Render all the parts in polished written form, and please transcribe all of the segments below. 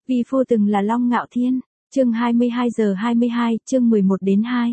Vi phu từng là Long Ngạo Thiên, chương 22:22, chương 11-2.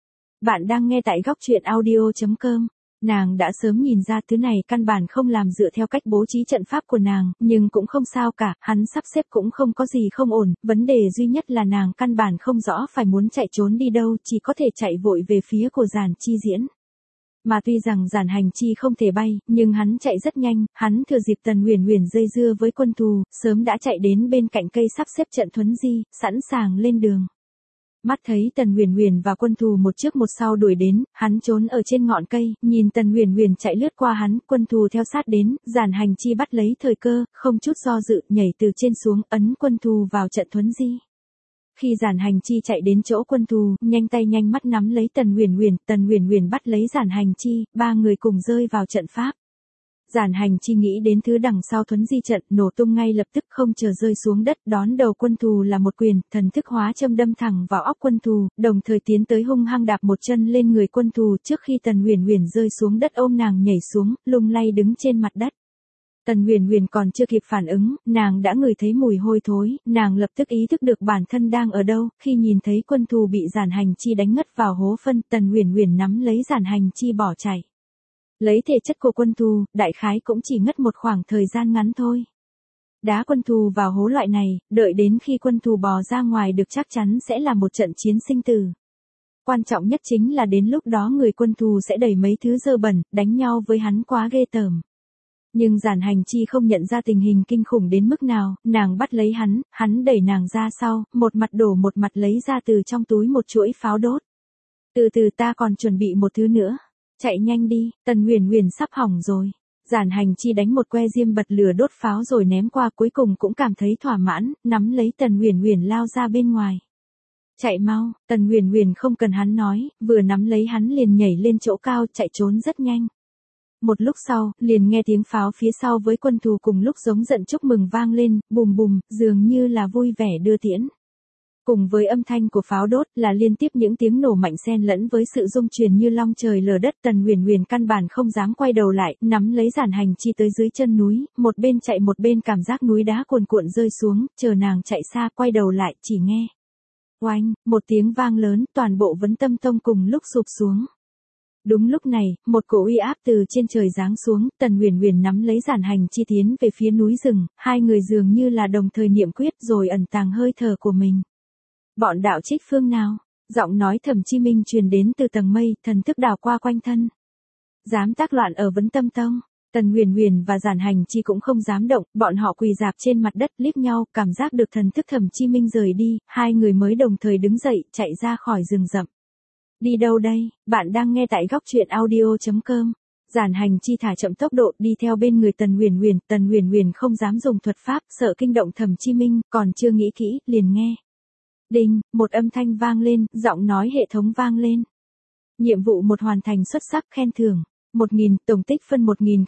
Bạn đang nghe tại góc truyện audio.com. Nàng đã sớm nhìn ra thứ này căn bản không làm dựa theo cách bố trí trận pháp của nàng, nhưng cũng không sao cả, hắn sắp xếp cũng không có gì không ổn, vấn đề duy nhất là nàng căn bản không rõ phải muốn chạy trốn đi đâu, chỉ có thể chạy vội về phía của Giản Chi diễn. Mà tuy rằng Giản Hành Chi không thể bay, nhưng hắn chạy rất nhanh, hắn thừa dịp Tần Huyền Huyền dây dưa với quân thù, sớm đã chạy đến bên cạnh cây sắp xếp trận thuấn di, sẵn sàng lên đường. Mắt thấy Tần Huyền Huyền và quân thù một trước một sau đuổi đến, hắn trốn ở trên ngọn cây, nhìn Tần Huyền Huyền chạy lướt qua hắn, quân thù theo sát đến, Giản Hành Chi bắt lấy thời cơ, không chút do dự, nhảy từ trên xuống, ấn quân thù vào trận thuấn di. Khi Giản Hành Chi chạy đến chỗ quân thù, nhanh tay nhanh mắt nắm lấy Tần Huyền Huyền bắt lấy Giản Hành Chi, ba người cùng rơi vào trận pháp. Giản Hành Chi nghĩ đến thứ đằng sau thuấn di trận, nổ tung ngay lập tức không chờ rơi xuống đất, đón đầu quân thù là một quyền, thần thức hóa châm đâm thẳng vào óc quân thù, đồng thời tiến tới hung hăng đạp một chân lên người quân thù trước khi Tần Huyền Huyền rơi xuống đất ôm nàng nhảy xuống, lung lay đứng trên mặt đất. Tần Huyền Huyền còn chưa kịp phản ứng, nàng đã ngửi thấy mùi hôi thối, nàng lập tức ý thức được bản thân đang ở đâu, khi nhìn thấy quân thù bị Giản Hành Chi đánh ngất vào hố phân, Tần Huyền Huyền nắm lấy Giản Hành Chi bỏ chạy. Lấy thể chất của quân thù, đại khái cũng chỉ ngất một khoảng thời gian ngắn thôi. Đá quân thù vào hố loại này, đợi đến khi quân thù bò ra ngoài được chắc chắn sẽ là một trận chiến sinh tử. Quan trọng nhất chính là đến lúc đó người quân thù sẽ đẩy mấy thứ dơ bẩn, đánh nhau với hắn quá ghê tởm. Nhưng Giản Hành Chi không nhận ra tình hình kinh khủng đến mức nào, nàng bắt lấy hắn đẩy nàng ra sau, một mặt đổ một mặt lấy ra từ trong túi một chuỗi pháo đốt. Từ từ, ta còn chuẩn bị một thứ nữa. Chạy nhanh đi, Tần Huyền Huyền sắp hỏng rồi. Giản Hành Chi đánh một que diêm bật lửa đốt pháo rồi ném qua, cuối cùng cũng cảm thấy thỏa mãn, nắm lấy Tần Huyền Huyền lao ra bên ngoài. Chạy mau, Tần Huyền Huyền không cần hắn nói, vừa nắm lấy hắn liền nhảy lên chỗ cao, chạy trốn rất nhanh. Một lúc sau, liền nghe tiếng pháo phía sau với quân thù cùng lúc giống giận chúc mừng vang lên, bùm bùm, dường như là vui vẻ đưa tiễn. Cùng với âm thanh của pháo đốt là liên tiếp những tiếng nổ mạnh xen lẫn với sự rung truyền như long trời lở đất. Tần Huyền Huyền căn bản không dám quay đầu lại, nắm lấy Giản Hành Chi tới dưới chân núi, một bên chạy một bên cảm giác núi đá cuồn cuộn rơi xuống, chờ nàng chạy xa quay đầu lại chỉ nghe. Oanh, một tiếng vang lớn, toàn bộ Vấn Tâm Tông cùng lúc sụp xuống. Đúng lúc này, một cổ uy áp từ trên trời giáng xuống, Tần Huyền Huyền nắm lấy Giản Hành Chi tiến về phía núi rừng, hai người dường như là đồng thời niệm quyết rồi ẩn tàng hơi thở của mình. Bọn đạo trích phương nào? Giọng nói Thẩm Chi Minh truyền đến từ tầng mây, thần thức đảo qua quanh thân. Dám tác loạn ở Vấn Tâm Tông. Tần Huyền Huyền và Giản Hành Chi cũng không dám động, bọn họ quỳ rạp trên mặt đất liếc nhau, cảm giác được thần thức Thẩm Chi Minh rời đi, hai người mới đồng thời đứng dậy, chạy ra khỏi rừng rậm. Đi đâu đây? Bạn đang nghe tại góc truyện audio.com. Giản Hành Chi thả chậm tốc độ đi theo bên người Tần Huyền Huyền không dám dùng thuật pháp, sợ kinh động Thẩm Chi Minh, còn chưa nghĩ kỹ, liền nghe. Đinh, một âm thanh vang lên, giọng nói hệ thống vang lên. Nhiệm vụ 1 hoàn thành xuất sắc, khen thưởng 1000, tổng tích phân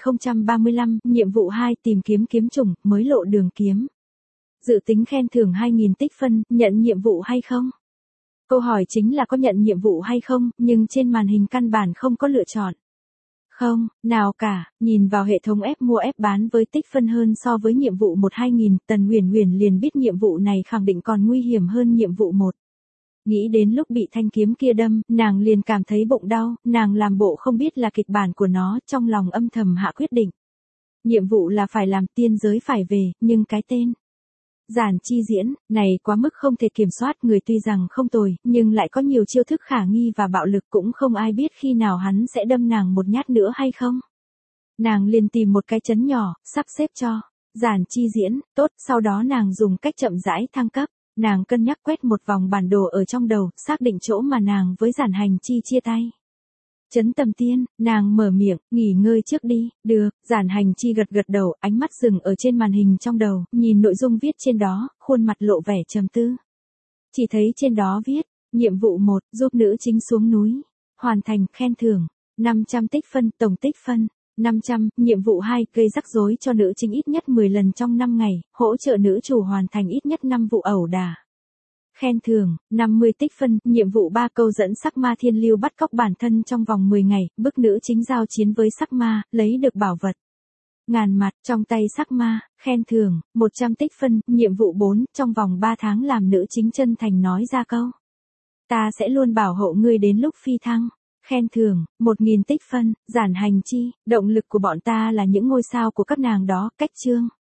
1035, nhiệm vụ 2 tìm kiếm kiếm chủng, mới lộ đường kiếm. Dự tính khen thưởng 2000 tích phân, nhận nhiệm vụ hay không? Câu hỏi chính là có nhận nhiệm vụ hay không, nhưng trên màn hình căn bản không có lựa chọn. Không, nào cả, nhìn vào hệ thống ép mua ép bán với tích phân hơn so với nhiệm vụ 1-2000, Tần Huyền Huyền liền biết nhiệm vụ này khẳng định còn nguy hiểm hơn nhiệm vụ 1. Nghĩ đến lúc bị thanh kiếm kia đâm, nàng liền cảm thấy bụng đau, nàng làm bộ không biết là kịch bản của nó, trong lòng âm thầm hạ quyết định. Nhiệm vụ là phải làm, tiên giới phải về, nhưng cái tên Giản Chi diễn, này quá mức không thể kiểm soát, người tuy rằng không tồi, nhưng lại có nhiều chiêu thức khả nghi và bạo lực, cũng không ai biết khi nào hắn sẽ đâm nàng một nhát nữa hay không. Nàng liền tìm một cái chấn nhỏ, sắp xếp cho Giản Chi diễn, tốt, sau đó nàng dùng cách chậm rãi thăng cấp, nàng cân nhắc quét một vòng bản đồ ở trong đầu, xác định chỗ mà nàng với Giản Hành Chi chia tay. Chấn Tầm Tiên, nàng mở miệng, nghỉ ngơi trước đi, được, Giản Hành Chi gật gật đầu, ánh mắt dừng ở trên màn hình trong đầu, nhìn nội dung viết trên đó, khuôn mặt lộ vẻ trầm tư. Chỉ thấy trên đó viết, nhiệm vụ 1, giúp nữ chính xuống núi, hoàn thành, khen thưởng 500 tích phân, tổng tích phân 500, nhiệm vụ 2, gây rắc rối cho nữ chính ít nhất 10 lần trong 5 ngày, hỗ trợ nữ chủ hoàn thành ít nhất 5 vụ ẩu đả. Khen thưởng 50 tích phân, nhiệm vụ 3, câu dẫn sắc ma thiên lưu bắt cóc bản thân trong vòng 10 ngày, bức nữ chính giao chiến với sắc ma, lấy được bảo vật. Ngàn mặt, trong tay sắc ma, khen thưởng, 100 tích phân, nhiệm vụ 4, trong vòng 3 tháng làm nữ chính chân thành nói ra câu. Ta sẽ luôn bảo hộ ngươi đến lúc phi thăng. Khen thưởng, 1000 tích phân, giản hành chi, động lực của bọn ta là những ngôi sao của các nàng đó, cách chương.